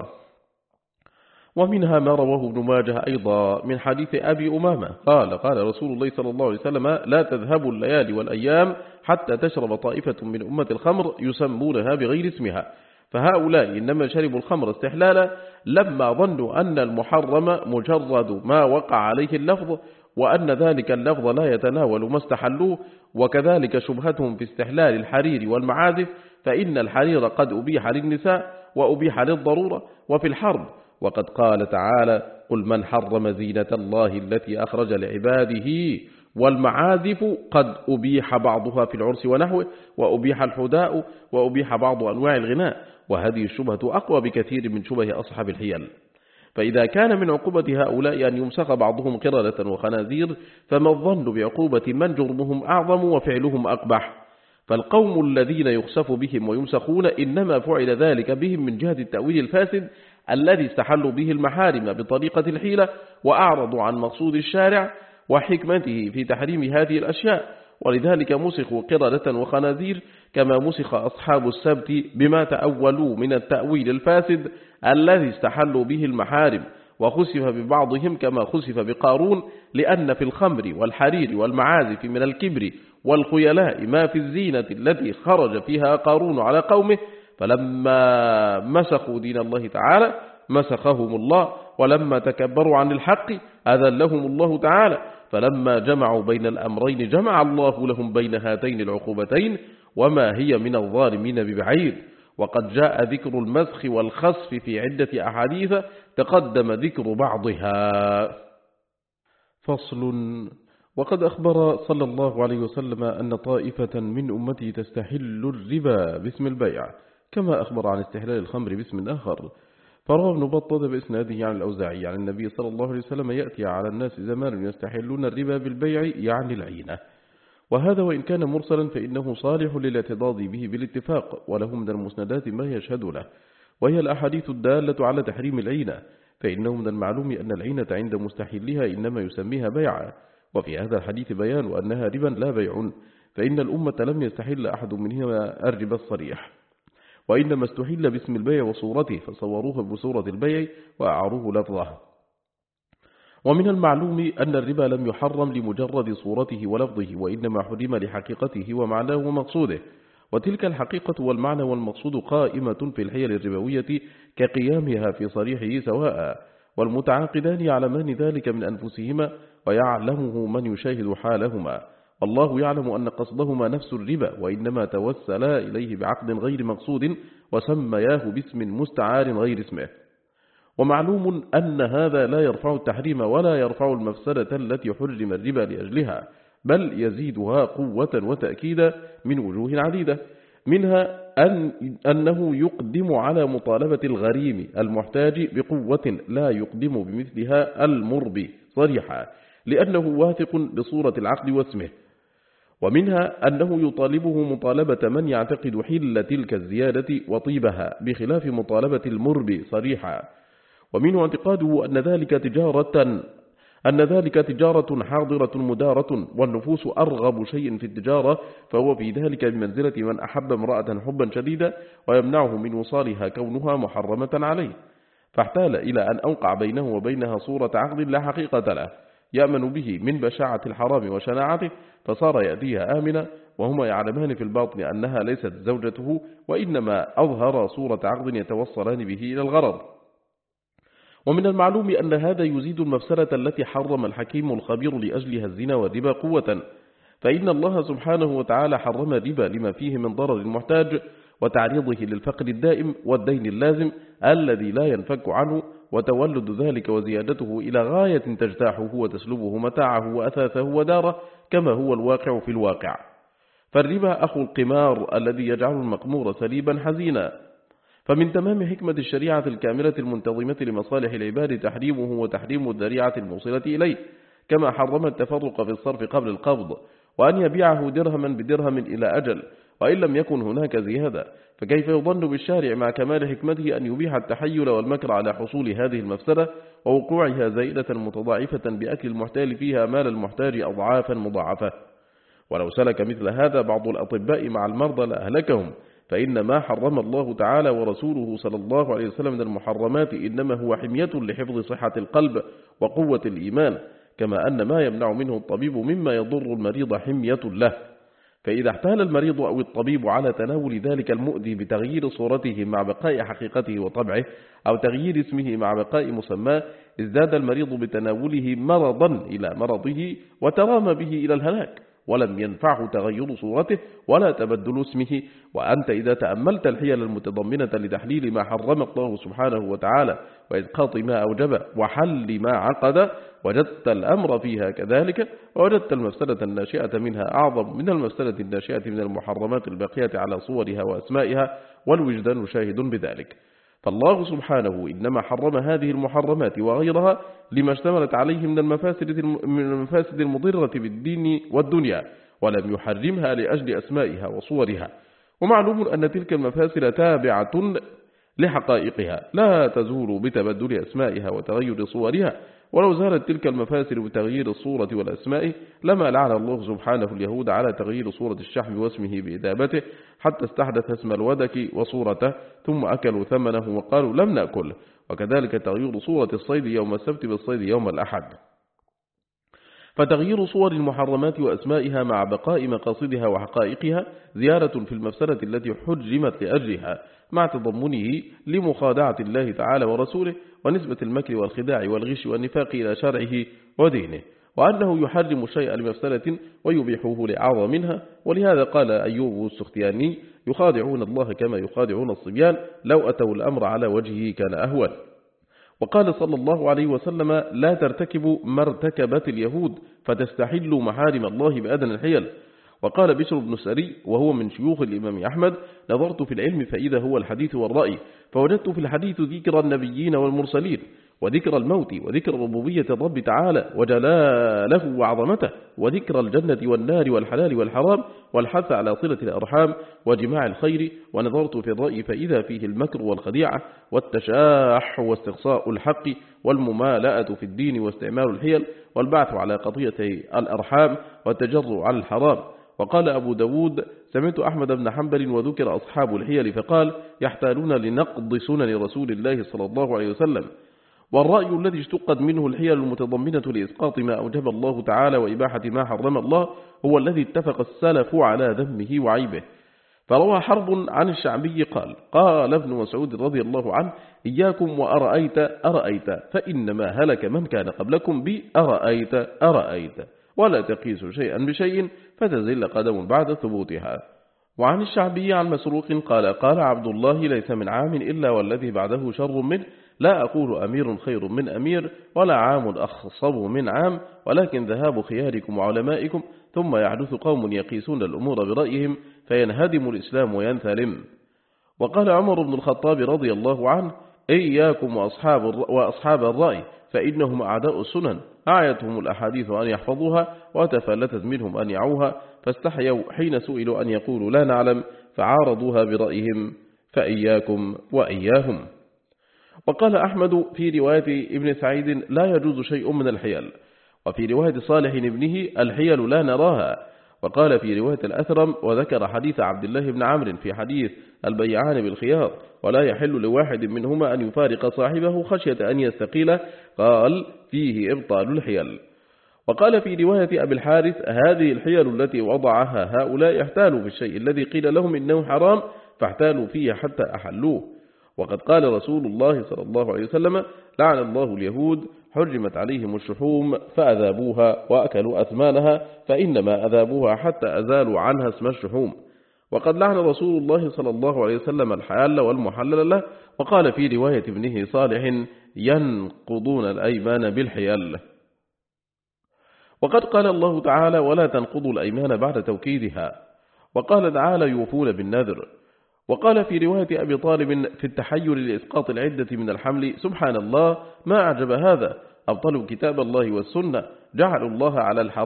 ومنها ما رواه ابن ماجه أيضا من حديث أبي أمامة قال رسول الله صلى الله عليه وسلم: لا تذهب الليالي والأيام حتى تشرب طائفة من أمة الخمر يسمونها بغير اسمها. فهؤلاء إنما شربوا الخمر استحلالا لما ظنوا أن المحرم مجرد ما وقع عليه اللفظ، وأن ذلك اللفظ لا يتناول ما استحلوه. وكذلك شبهتهم في استحلال الحرير والمعازف، فإن الحرير قد أبيح للنساء وأبيح للضرورة وفي الحرب. وقد قال تعالى: قل من حرم زينة الله التي أخرج لعباده، والمعازف قد أبيح بعضها في العرس ونحوه، وأبيح الحداء، وأبيح بعض أنواع الغناء. وهذه الشبهة أقوى بكثير من شبه أصحاب الحيل. فإذا كان من عقوبة هؤلاء أن يمسخ بعضهم قردة وخنازير، فما الظن بعقوبة من جرمهم أعظم وفعلهم أقبح؟ فالقوم الذين يخسف بهم ويمسخون إنما فعل ذلك بهم من جهة التأويل الفاسد الذي استحلوا به المحارم بطريقة الحيلة، وأعرضوا عن مقصود الشارع وحكمته في تحريم هذه الأشياء. ولذلك مسخوا قردة وخنازير كما مسخ أصحاب السبت بما تأولوا من التأويل الفاسد الذي استحلوا به المحارم، وخسف ببعضهم كما خسف بقارون، لأن في الخمر والحرير والمعازف من الكبر والخيلاء ما في الزينة التي خرج فيها قارون على قومه. فلما مسخوا دين الله تعالى مسخهم الله، ولما تكبروا عن الحق أذلهم الله تعالى. فلما جمعوا بين الأمرين جمع الله لهم بين هاتين العقوبتين، وما هي من الظالمين ببعيد. وقد جاء ذكر المسخ والخسف في عدة أحاديث تقدم ذكر بعضها. فصل. وقد أخبر صلى الله عليه وسلم أن طائفة من أمتي تستحل الربا باسم البيع، كما أخبر عن استحلال الخمر باسم آخر. فروى ابن بطة بإسناده عن الأوزاعي عن النبي صلى الله عليه وسلم: يأتي على الناس زمان يستحلون الربا بالبيع، يعني العينة. وهذا وإن كان مرسلا فإنه صالح للاعتضاد به بالاتفاق، وله من المسندات ما يشهد له، وهي الأحاديث الدالة على تحريم العينة. فإنه من المعلوم أن العينة عند مستحلها إنما يسميها بيعا، وفي هذا الحديث بيان أنها ربا لا بيع، فإن الأمة لم يستحل أحد منهما الربا الصريح، وإنما استحل باسم البيع وصورته، فصوروه بصورة البيع وأعروه لفظه. ومن المعلوم أن الربا لم يحرم لمجرد صورته ولفظه، وإنما حرم لحقيقته ومعناه ومقصوده، وتلك الحقيقة والمعنى والمقصود قائمة في الحيل الربوية كقيامها في صريحه سواء، والمتعاقدان يعلمان ذلك من أنفسهما، ويعلمه من يشاهد حالهما. الله يعلم أن قصدهما نفس الربا، وإنما توسلا إليه بعقد غير مقصود وسمياه باسم مستعار غير اسمه. ومعلوم أن هذا لا يرفع التحريم ولا يرفع المفسدة التي حرم الربا لأجلها، بل يزيدها قوة وتأكيدا من وجوه عديدة، منها أنه يقدم على مطالبة الغريم المحتاج بقوة لا يقدم بمثلها المربي صريحا، لأنه واثق بصورة العقد واسمه. ومنها أنه يطالبه مطالبة من يعتقد حل تلك الزيادة وطيبها، بخلاف مطالبة المربي صريحا. ومنه اعتقاده أن ذلك تجارة حاضرة مدارة، والنفوس أرغب شيء في التجارة، فهو في ذلك بمنزلة من أحب امرأة حبا شديدا ويمنعه من وصالها كونها محرمة عليه، فاحتال إلى أن أوقع بينه وبينها صورة عقد لا حقيقة له يأمن به من بشاعة الحرام وشناعته، فصار يأتيها آمنا، وهما يعلمان في الباطن أنها ليست زوجته، وإنما أظهر صورة عقد يتوصلان به إلى الغرض. ومن المعلوم أن هذا يزيد المفسدة التي حرم الحكيم الخبير لأجلها الزنا والربا قوة، فإن الله سبحانه وتعالى حرم الربا لما فيه من ضرر المحتاج وتعريضه للفقر الدائم والدين اللازم الذي لا ينفك عنه، وتولد ذلك وزيادته إلى غاية تجتاحه وتسلبه متاعه وأثاثه وداره، كما هو الواقع في الواقع. فالربا أخو القمار الذي يجعل المقمور سليبا حزينا، فمن تمام حكمة الشريعة الكاملة المنتظمة لمصالح العباد تحريمه وتحريم الذريعة الموصلة إليه، كما حرم التفرق في الصرف قبل القبض، وأن يبيعه درهما بدرهم إلى أجل، وإن لم يكن هناك زيادة، فكيف يظن بالشارع مع كمال حكمته أن يبيح التحيل والمكر على حصول هذه المفسدة ووقوعها زائدة متضاعفة بأكل المحتال فيها مال المحتاج أضعافا مضاعفة؟ ولو سلك مثل هذا بعض الأطباء مع المرضى لأهلكهم، فإن ما حرم الله تعالى ورسوله صلى الله عليه وسلم من المحرمات إنما هو حمية لحفظ صحة القلب وقوة الإيمان، كما أن ما يمنع منه الطبيب مما يضر المريض حمية له. فإذا احتال المريض أو الطبيب على تناول ذلك المؤذي بتغيير صورته مع بقاء حقيقته وطبعه، أو تغيير اسمه مع بقاء مسماه، ازداد المريض بتناوله مرضا إلى مرضه وترام به إلى الهلاك، ولم ينفعه تغير صورته ولا تبدل اسمه. وأنت إذا تأملت الحيل المتضمنة لتحليل ما حرم الله سبحانه وتعالى وإسقاط ما أوجب وحل ما عقد، وجدت الأمر فيها كذلك، ووجدت المفسدة الناشئة منها أعظم من المفسدة الناشئة من المحرمات الباقية على صورها وأسمائها، والوجدان شاهد بذلك. فالله سبحانه إنما حرم هذه المحرمات وغيرها لما اشتملت عليه من المفاسد المضرة بالدين والدنيا، ولم يحرمها لأجل أسمائها وصورها. ومعلوم أن تلك المفاسد تابعة لحقائقها لا تزول بتبدل أسمائها وتغير صورها، ولو زالت تلك المفاسد بتغيير الصورة والأسماء لما لعن الله سبحانه اليهود على تغيير صورة الشحم واسمه بإدابته، حتى استحدث اسم الودك وصورته ثم أكلوا ثمنه وقالوا لم نأكله. وكذلك تغيير صورة الصيد يوم السبت بالصيد يوم الأحد. فتغيير صور المحرمات وأسمائها مع بقاء مقاصدها وحقائقها زيارة في المفسدة التي حجمت لأجلها، مع تضمنه لمخادعة الله تعالى ورسوله ونسبة المكر والخداع والغش والنفاق إلى شرعه ودينه، وأنه يحرم الشيء لمفسدة ويبيحه لأعظم منها. ولهذا قال أيوب السختياني: يخادعون الله كما يخادعون الصبيان، لو أتوا الأمر على وجهه كان أهون. وقال صلى الله عليه وسلم: لا ترتكبوا ما ارتكبت اليهود فتستحلوا محارم الله بأدنى الحيل. وقال بشر بن سري وهو من شيوخ الإمام أحمد: نظرت في العلم فإذا هو الحديث والرأي، فوجدت في الحديث ذكر النبيين والمرسلين، وذكر الموت، وذكر ربوبية الرب تعالى وجلاله وعظمته، وذكر الجنة والنار والحلال والحرام، والحث على صلة الأرحام وجماع الخير. ونظرت في الرأي فإذا فيه المكر والخديعة والتشاح واستقصاء الحق والممالأة في الدين واستعمال الحيل والبعث على قضية الأرحام والتجرع على الحرام. وقال أبو داود: سمعت أحمد بن حنبل وذكر أصحاب الحيل فقال: يحتالون لنقض سنن رسول الله صلى الله عليه وسلم. والرأي الذي اشتقت منه الحيل المتضمنة لإسقاط ما أوجب الله تعالى وإباحة ما حرم الله هو الذي اتفق السلف على ذمه وعيبه. فروى حرب عن الشعبي قال: قال ابن مسعود رضي الله عنه: إياكم وأرأيت فإنما هلك من كان قبلكم بأرأيت ولا تقيسوا شيئا بشيء فتزل قدم بعد ثبوتها. وعن الشعبي عن مسروق قال: قال عبد الله: ليس من عام إلا والذي بعده شر منه، لا أقول أمير خير من أمير ولا عام أخصب من عام، ولكن ذهاب خياركم وعلمائكم، ثم يحدث قوم يقيسون الأمور برأيهم فينهدم الإسلام وينثلم. وقال عمر بن الخطاب رضي الله عنه: إياكم وأصحاب الرأي فإنهم أعداء السنن، أعيتهم الأحاديث أن يحفظوها وتفلتت منهم أن يعوها، فاستحيوا حين سئلوا أن يقولوا لا نعلم فعارضوها برأيهم، فإياكم وإياهم. وقال أحمد في رواية ابن سعيد: لا يجوز شيء من الحيل. وفي رواية صالح ابنه: الحيل لا نراها. وقال في رواية الأثرم: وذكر حديث عبد الله بن عمرو في حديث البيعان بالخيار: ولا يحل لواحد منهما أن يفارق صاحبه خشية أن يستقيل، قال: فيه إبطال الحيل. وقال في رواية أبي الحارث: هذه الحيل التي وضعها هؤلاء احتالوا في الشيء الذي قيل لهم إنه حرام فاحتالوا فيه حتى أحلوه. وقد قال رسول الله صلى الله عليه وسلم: لعن الله اليهود، حرمت عليهم الشحوم فأذابوها وأكلوا أثمانها، فإنما أذابوها حتى أزالوا عنها اسم الشحوم. وقد لعن رسول الله صلى الله عليه وسلم الحلال والمحلل له. وقال في رواية ابنه صالح: ينقضون الأيمان بالحيل. وقد قال الله تعالى: ولا تنقضوا الأيمان بعد توكيدها. وقال تعالى: يوفون بالنذر. وقال في رواية أبي طالب في التحيل لإسقاط العدة من الحمل: سبحان الله، ما أعجب هذا، أبطلوا كتاب الله والسنة، جعل الله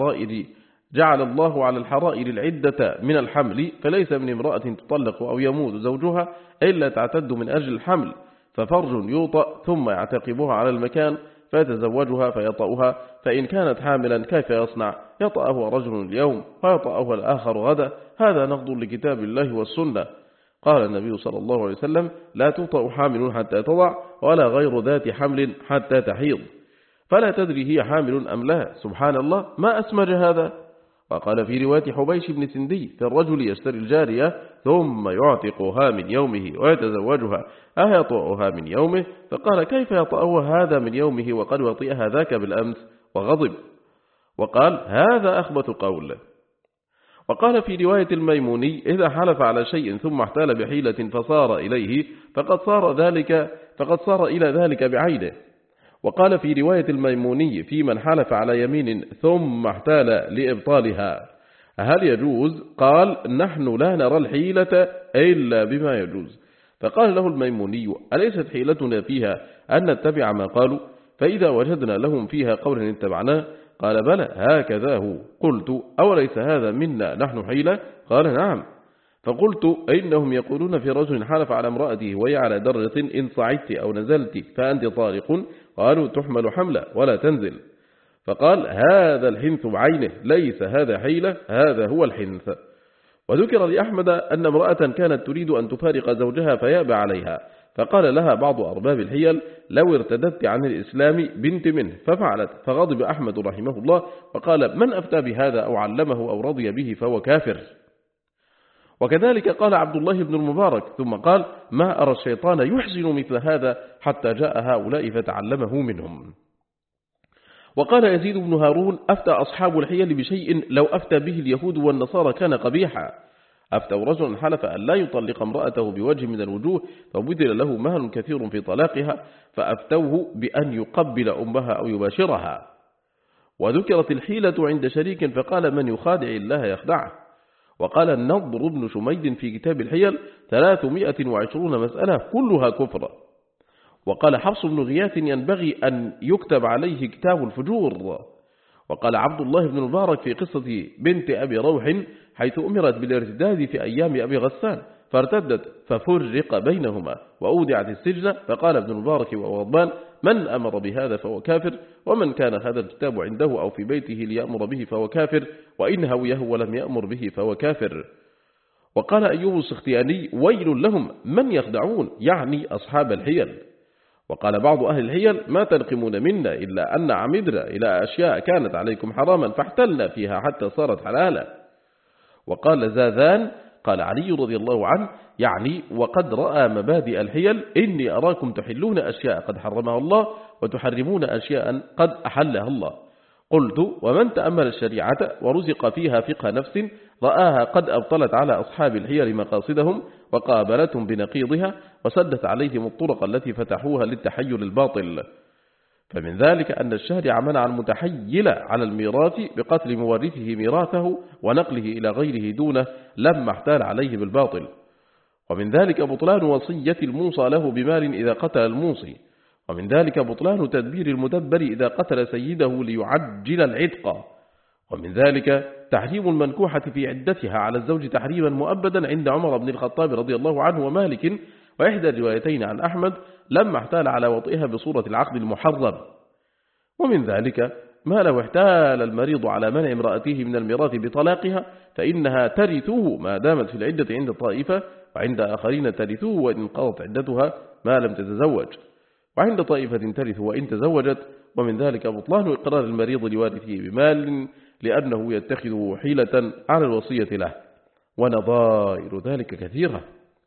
على الحرائر العدة من الحمل، فليس من امرأة تطلق أو يموت زوجها إلا تعتد من أجل الحمل، ففرج يوطأ ثم يعتقبها على المكان فيتزوجها فيطأها، فإن كانت حاملا كيف يصنع؟ يطأه رجل اليوم ويطأه الآخر غدا، هذا نقض لكتاب الله والسنة. قال النبي صلى الله عليه وسلم: لا تطأ حامل حتى تضع، ولا غير ذات حمل حتى تحيض، فلا تدري هي حامل أم لا. سبحان الله، ما أسمج هذا. وقال في رواية حبيش بن سندي: في الرجل يشتري الجارية ثم يعتقها من يومه ويتزوجها، أيطأها من يومه؟ فقال: كيف يطأها هذا من يومه وقد وطئها ذاك بالأمس؟ وغضب وقال: هذا أخبث قول. وقال في رواية الميموني: إذا حلف على شيء ثم احتال بحيلة فصار إليه فقد صار إلى ذلك بعينه. وقال في رواية الميموني: في من حلف على يمين ثم احتال لإبطالها هل يجوز؟ قال: نحن لا نرى الحيلة إلا بما يجوز. فقال له الميموني: أليست حيلتنا فيها أن نتبع ما قالوا؟ فإذا وجدنا لهم فيها قولا اتبعناه. قال: بلى، هكذا هو. قلت: أوليس هذا منا نحن حيلة؟ قال: نعم. فقلت: إنهم يقولون في رجل حلف على امرأته وهي على درة: إن صعدت أو نزلت فأنت طارق. قالوا: تحمل حملة ولا تنزل. فقال: هذا الحنث بعينه، ليس هذا حيلة، هذا هو الحنث. وذكر لأحمد أن امرأة كانت تريد أن تفارق زوجها فيأبى عليها، فقال لها بعض أرباب الحيل: لو ارتدت عن الإسلام بنت منه، ففعلت، فغضب أحمد رحمه الله وقال: من أفتى بهذا أو علمه أو رضي به فهو كافر. وكذلك قال عبد الله بن المبارك، ثم قال: ما أرى الشيطان يحسن مثل هذا حتى جاء هؤلاء فتعلمه منهم. وقال يزيد بن هارون: أفتى أصحاب الحيل بشيء لو أفتى به اليهود والنصارى كان قبيحا. أفتوا رجل حلف أن لا يطلق امرأته بوجه من الوجوه فبذل له مهر كثير في طلاقها، فأفتوه بأن يقبل أمها أو يباشرها. وذكرت الحيلة عند شريك فقال: من يخادع الله يخدعه. وقال النضر بن شميد في كتاب الحيل: 320 مسألة كلها كفر. وقال حفص بن غياث: ينبغي أن يكتب عليه كتاب الفجور. وقال عبد الله بن المبارك في قصة بنت أبي روح حيث أمرت بالارتداد في أيام أبي غسان فارتدت ففرق بينهما وأودعت السجن، فقال ابن المبارك وغضبان: من أمر بهذا فهو كافر، ومن كان هذا الكتاب عنده أو في بيته ليأمر به فهو كافر، وإن هويه ولم يأمر به فهو كافر. وقال أيوب السختياني: ويل لهم من يخدعون، يعني أصحاب الحيل. وقال بعض أهل الحيل: ما تنقمون منا إلا أن عمدنا إلى أشياء كانت عليكم حراما فاحتلنا فيها حتى صارت حلالا. وقال زاذان: قال علي رضي الله عنه، يعني وقد رأى مبادئ الحيل: إني أراكم تحلون أشياء قد حرمها الله وتحرمون أشياء قد أحلها الله. قلت: ومن تأمل الشريعة ورزق فيها فقه نفس رآها قد أبطلت على أصحاب الحيل مقاصدهم وقابلتهم بنقيضها وسدت عليهم الطرق التي فتحوها للتحيل الباطل. فمن ذلك أن الشارع منع المتحيل على الميراث بقتل مورثه ميراثه ونقله إلى غيره دونه لما احتال عليه بالباطل. ومن ذلك بطلان وصية الموصى له بمال إذا قتل الموصي. ومن ذلك بطلان تدبير المدبر إذا قتل سيده ليعجل العتق. ومن ذلك تحريم المنكوحة في عدتها على الزوج تحريما مؤبدا عند عمر بن الخطاب رضي الله عنه ومالك، وإحدى الروايتين عن أحمد لما احتال على وطئها بصورة العقد المحرم. ومن ذلك ما لو احتال المريض على منع امرأته من الميراث بطلاقها فإنها ترثه ما دامت في العدة عند طائفة، وعند آخرين ترثه وإن انقضت عدتها ما لم تتزوج، وعند طائفة ترث وإن تزوجت. ومن ذلك بطلان إقرار المريض لوارثه بمال لأنه يتخذه حيلة على الوصية له، ونظائر ذلك كثيرة.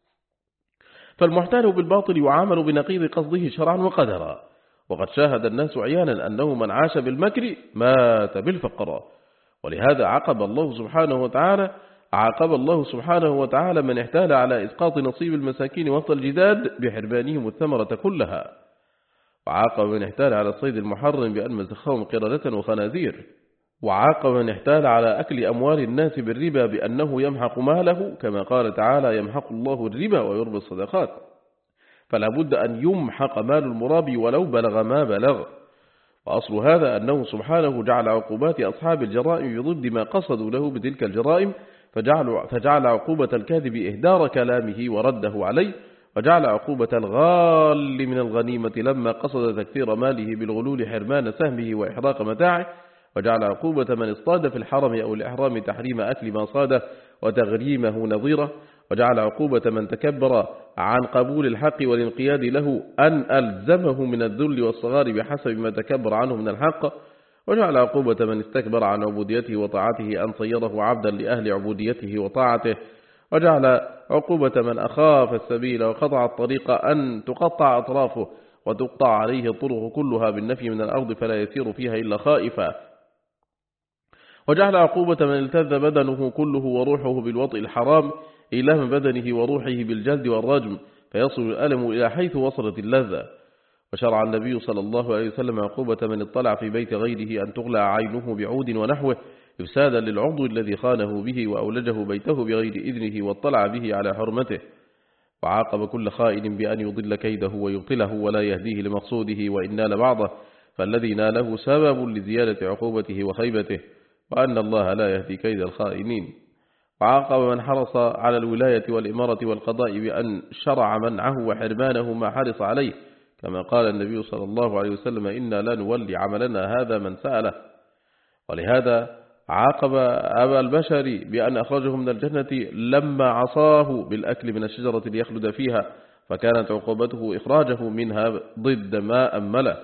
فالمحتال بالباطل يعامل بنقيض قصده شرعا وقدرا. وقد شاهد الناس عيانا أنه من عاش بالمكر مات بالفقر. ولهذا عاقب الله سبحانه وتعالى من احتال على إسقاط نصيب المساكين وسط الجداد بحرمانهم الثمرة كلها، وعاقب من احتال على الصيد المحرم بأن مسخهم قردة وخنازير. وعاقب من احتال على أكل أموال الناس بالربا بأنه يمحق ماله، كما قال تعالى: يمحق الله الربا ويربي الصدقات. فلا بد أن يمحق مال المرابي ولو بلغ ما بلغ. وأصل هذا أنه سبحانه جعل عقوبات أصحاب الجرائم بضد ما قصدوا له بتلك الجرائم، فجعل عقوبة الكاذب إهدار كلامه ورده عليه، وجعل عقوبة الغال من الغنيمة لما قصد تكثير ماله بالغلول حرمان سهمه وإحراق متاعه، وجعل عقوبة من اصطاد في الحرم أو الإحرام تحريم أكل ما صاده وتغريمه نظيره، وجعل عقوبة من تكبر عن قبول الحق والانقياد له أن ألزمه من الذل والصغار بحسب ما تكبر عنه من الحق، وجعل عقوبة من استكبر عن عبوديته وطاعته أن صيره عبدا لأهل عبوديته وطاعته، وجعل عقوبة من أخاف السبيل وقطع الطريق أن تقطع أطرافه وتقطع عليه الطرق كلها بالنفي من الأرض فلا يسير فيها إلا خائفا، وجعل عقوبة من التذ بدنه كله وروحه بالوطء الحرام إله بدنه وروحه بالجلد والرجم فيصل الألم إلى حيث وصلت اللذة. وشرع النبي صلى الله عليه وسلم عقوبة من اطلع في بيت غيره أن تغلى عينه بعود ونحوه إفسادا للعضو الذي خانه به وأولجه بيته بغير إذنه واطلع به على حرمته. وعاقب كل خائن بأن يضل كيده ويبطله ولا يهديه لمقصوده وإن نال بعضه، فالذي ناله سبب لزيادة عقوبته وخيبته، وأن الله لا يهدي كيد الخائنين. وعاقب من حرص على الولاية والإمارة والقضاء بأن شرع منعه وحرمانه ما حرص عليه، كما قال النبي صلى الله عليه وسلم: إنا لا نولي عملنا هذا من سأله. ولهذا عاقب أبا البشر بأن أخرجه من الجنة لما عصاه بالأكل من الشجرة ليخلد فيها، فكانت عقوبته إخراجه منها ضد ما أمله.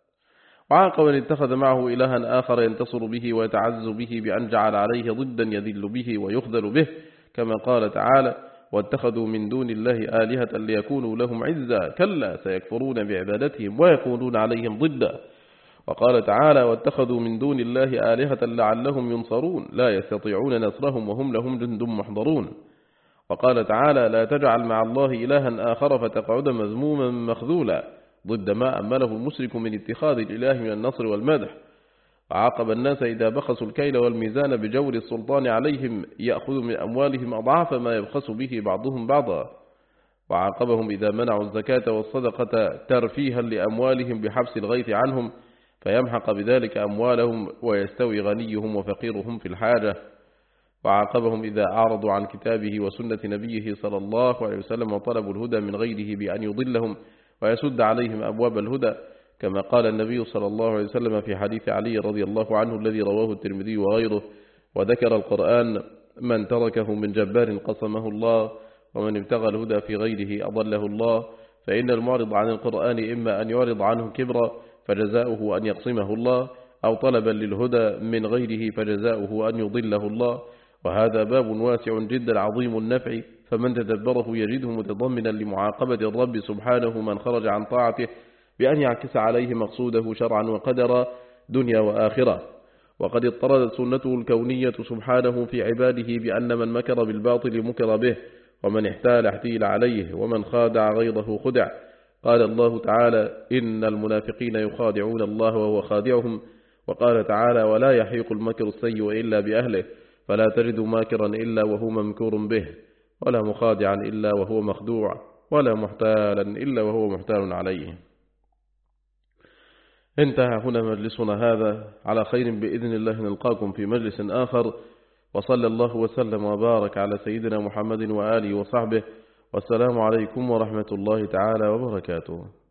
وعاقب من اتخذ معه إلها آخر ينتصر به ويتعز به بأن جعل عليه ضدا يذل به ويخذل به، كما قال تعالى: واتخذوا من دون الله آلهة ليكونوا لهم عزا كلا سيكفرون بعبادتهم ويكونون عليهم ضدا. وقال تعالى: واتخذوا من دون الله آلهة لعلهم ينصرون لا يستطيعون نصرهم وهم لهم جند محضرون. وقال تعالى: لا تجعل مع الله إلها آخر فتقعد مذموما مخذولا، ضد ما أمله المشرك من اتخاذ الإله من النصر والمدح. وعاقب الناس إذا بخسوا الكيل والميزان بجور السلطان عليهم يأخذ من أموالهم أضعاف ما يبخس به بعضهم بعضا. وعاقبهم إذا منعوا الزكاة والصدقة ترفيها لأموالهم بحبس الغيث عنهم فيمحق بذلك أموالهم ويستوي غنيهم وفقيرهم في الحاجة. وعاقبهم إذا أعرضوا عن كتابه وسنة نبيه صلى الله عليه وسلم وطلبوا الهدى من غيره بأن يضلهم ويسد عليهم أبواب الهدى، كما قال النبي صلى الله عليه وسلم في حديث علي رضي الله عنه الذي رواه الترمذي وغيره: وذكر القرآن: من تركه من جبار قسمه الله، ومن ابتغى الهدى في غيره أضله الله. فإن المعرض عن القرآن إما أن يعرض عنه كبرا فجزاؤه أن يقسمه الله، أو طلبا للهدى من غيره فجزاؤه أن يضله الله. وهذا باب واسع جدا عظيم النفع، فمن تدبره يجده متضمنا لمعاقبة الرب سبحانه من خرج عن طاعته بأن يعكس عليه مقصوده شرعا وقدرا دنيا وآخرة. وقد اضطردت سنته الكونية سبحانه في عباده بأن من مكر بالباطل مكر به، ومن احتال احتيل عليه، ومن خادع غيظه خدع. قال الله تعالى: إن المنافقين يخادعون الله وهو خادعهم. وقال تعالى: ولا يحيق المكر السيء إلا بأهله، فلا تجد ماكرا إلا وهو ممكور به، ولا مخادعا إلا وهو مخدوع، ولا محتالا إلا وهو محتال عليه. انتهى هنا مجلسنا هذا، على خير بإذن الله نلقاكم في مجلس آخر، وصلى الله وسلم وبارك على سيدنا محمد وآله وصحبه، والسلام عليكم ورحمة الله تعالى وبركاته.